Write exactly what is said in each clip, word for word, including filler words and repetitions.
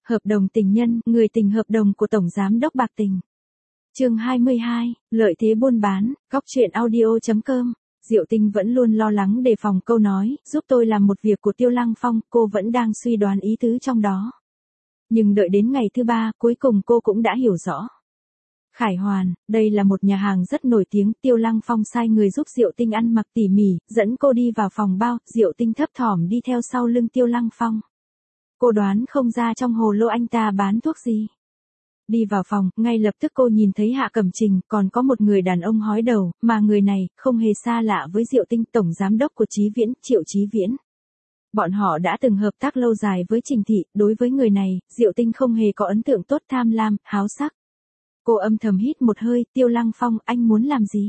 Hợp đồng tình nhân, người tình hợp đồng của Tổng Giám đốc Bạc Tình. Chương hai mươi hai, lợi thế buôn bán, góc truyện audio.com. Diệu Tinh vẫn luôn lo lắng đề phòng câu nói, giúp tôi làm một việc của Tiêu Lăng Phong, cô vẫn đang suy đoán ý tứ trong đó. Nhưng đợi đến ngày thứ ba, cuối cùng cô cũng đã hiểu rõ. Khải Hoàn, đây là một nhà hàng rất nổi tiếng, Tiêu Lăng Phong sai người giúp Diệu Tinh ăn mặc tỉ mỉ, dẫn cô đi vào phòng bao, Diệu Tinh thấp thỏm đi theo sau lưng Tiêu Lăng Phong. Cô đoán không ra trong hồ lô anh ta bán thuốc gì. Đi vào phòng, ngay lập tức cô nhìn thấy Hạ Cẩm Trình, còn có một người đàn ông hói đầu, mà người này, không hề xa lạ với Diệu Tinh, Tổng Giám đốc của Chí Viễn, Triệu Chí Viễn. Bọn họ đã từng hợp tác lâu dài với Trình Thị, đối với người này, Diệu Tinh không hề có ấn tượng tốt, tham lam, háo sắc. Cô âm thầm hít một hơi, Tiêu Lăng Phong, anh muốn làm gì?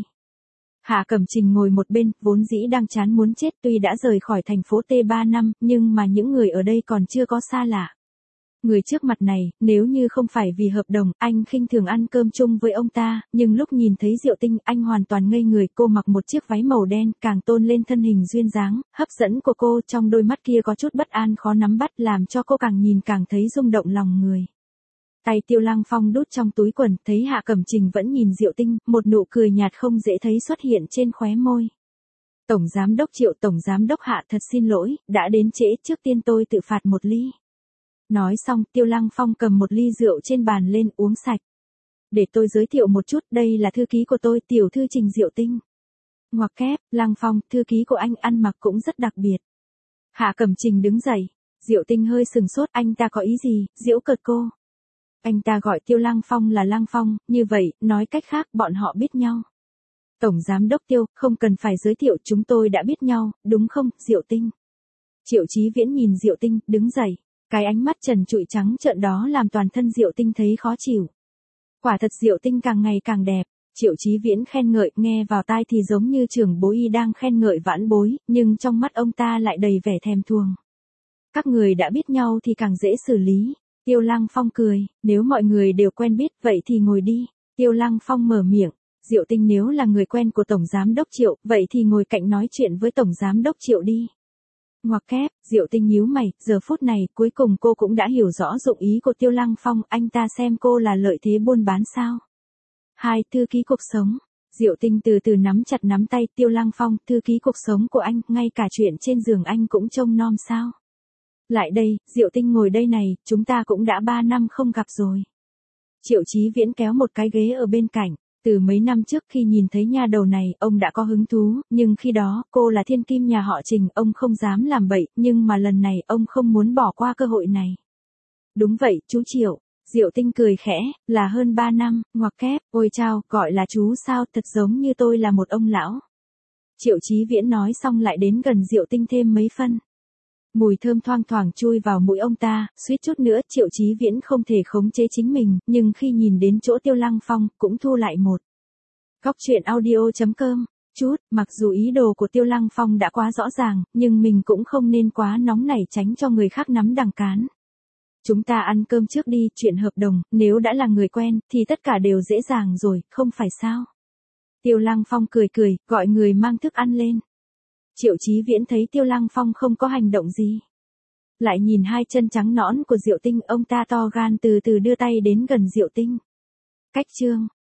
Hạ Cẩm Trình ngồi một bên, vốn dĩ đang chán muốn chết, tuy đã rời khỏi thành phố T ba năm, nhưng mà những người ở đây còn chưa có xa lạ. Người trước mặt này, nếu như không phải vì hợp đồng, anh khinh thường ăn cơm chung với ông ta, nhưng lúc nhìn thấy Diệu Tinh, anh hoàn toàn ngây người. Cô mặc một chiếc váy màu đen, càng tôn lên thân hình duyên dáng, hấp dẫn của cô, trong đôi mắt kia có chút bất an khó nắm bắt, làm cho cô càng nhìn càng thấy rung động lòng người. Tay Tiêu Lăng Phong đút trong túi quần, thấy Hạ Cẩm Trình vẫn nhìn Diệu Tinh, một nụ cười nhạt không dễ thấy xuất hiện trên khóe môi. Tổng Giám đốc Triệu, Tổng Giám đốc Hạ, thật xin lỗi, đã đến trễ, trước tiên tôi tự phạt một ly. Nói xong, Tiêu Lăng Phong cầm một ly rượu trên bàn lên, uống sạch. Để tôi giới thiệu một chút, đây là thư ký của tôi, tiểu thư Trình Diệu Tinh. Ngoặc kép, Lăng Phong, thư ký của anh ăn mặc cũng rất đặc biệt. Hạ Cẩm Trình đứng dậy, Diệu Tinh hơi sừng sốt, anh ta có ý gì, giễu cợt cô. Anh ta gọi Tiêu Lăng Phong là Lăng Phong, như vậy, nói cách khác, bọn họ biết nhau. Tổng Giám đốc Tiêu, không cần phải giới thiệu, chúng tôi đã biết nhau, đúng không, Diệu Tinh? Triệu Chí Viễn nhìn Diệu Tinh, đứng dậy. Cái ánh mắt trần trụi trắng trợn đó làm toàn thân Diệu Tinh thấy khó chịu. Quả thật Diệu Tinh càng ngày càng đẹp. Triệu Chí Viễn khen ngợi, nghe vào tai thì giống như trưởng bối y đang khen ngợi vãn bối, nhưng trong mắt ông ta lại đầy vẻ thèm thuồng. Các người đã biết nhau thì càng dễ xử lý. Tiêu Lăng Phong cười, nếu mọi người đều quen biết, vậy thì ngồi đi. Tiêu Lăng Phong mở miệng, Diệu Tinh nếu là người quen của Tổng Giám đốc Triệu, vậy thì ngồi cạnh nói chuyện với Tổng Giám đốc Triệu đi. Ngoặc kép, Diệu Tinh nhíu mày, giờ phút này, cuối cùng cô cũng đã hiểu rõ dụng ý của Tiêu Lăng Phong, anh ta xem cô là lợi thế buôn bán sao. Hai, thư ký cuộc sống. Diệu Tinh từ từ nắm chặt nắm tay, Tiêu Lăng Phong, thư ký cuộc sống của anh, ngay cả chuyện trên giường anh cũng trông nom sao. Lại đây, Diệu Tinh ngồi đây này, chúng ta cũng đã ba năm không gặp rồi. Triệu Chí Viễn kéo một cái ghế ở bên cạnh. Từ mấy năm trước khi nhìn thấy nha đầu này, ông đã có hứng thú, nhưng khi đó, cô là thiên kim nhà họ Trình, ông không dám làm bậy, nhưng mà lần này, ông không muốn bỏ qua cơ hội này. Đúng vậy, chú Triệu. Diệu Tinh cười khẽ, là hơn ba năm, ngoặc kép, ôi chao, gọi là chú sao, thật giống như tôi là một ông lão. Triệu Chí Viễn nói xong lại đến gần Diệu Tinh thêm mấy phân. Mùi thơm thoang thoảng chui vào mũi ông ta, suýt chút nữa Triệu Chí Viễn không thể khống chế chính mình, nhưng khi nhìn đến chỗ Tiêu Lăng Phong, cũng thu lại một. Góc truyện audio.com, chút, mặc dù ý đồ của Tiêu Lăng Phong đã quá rõ ràng, nhưng mình cũng không nên quá nóng nảy tránh cho người khác nắm đằng cán. Chúng ta ăn cơm trước đi, chuyện hợp đồng, nếu đã là người quen, thì tất cả đều dễ dàng rồi, không phải sao? Tiêu Lăng Phong cười cười, gọi người mang thức ăn lên. Triệu Chí Viễn thấy Tiêu Lăng Phong không có hành động gì. Lại nhìn hai chân trắng nõn của Diệu Tinh, ông ta to gan từ từ đưa tay đến gần Diệu Tinh. Cách chương.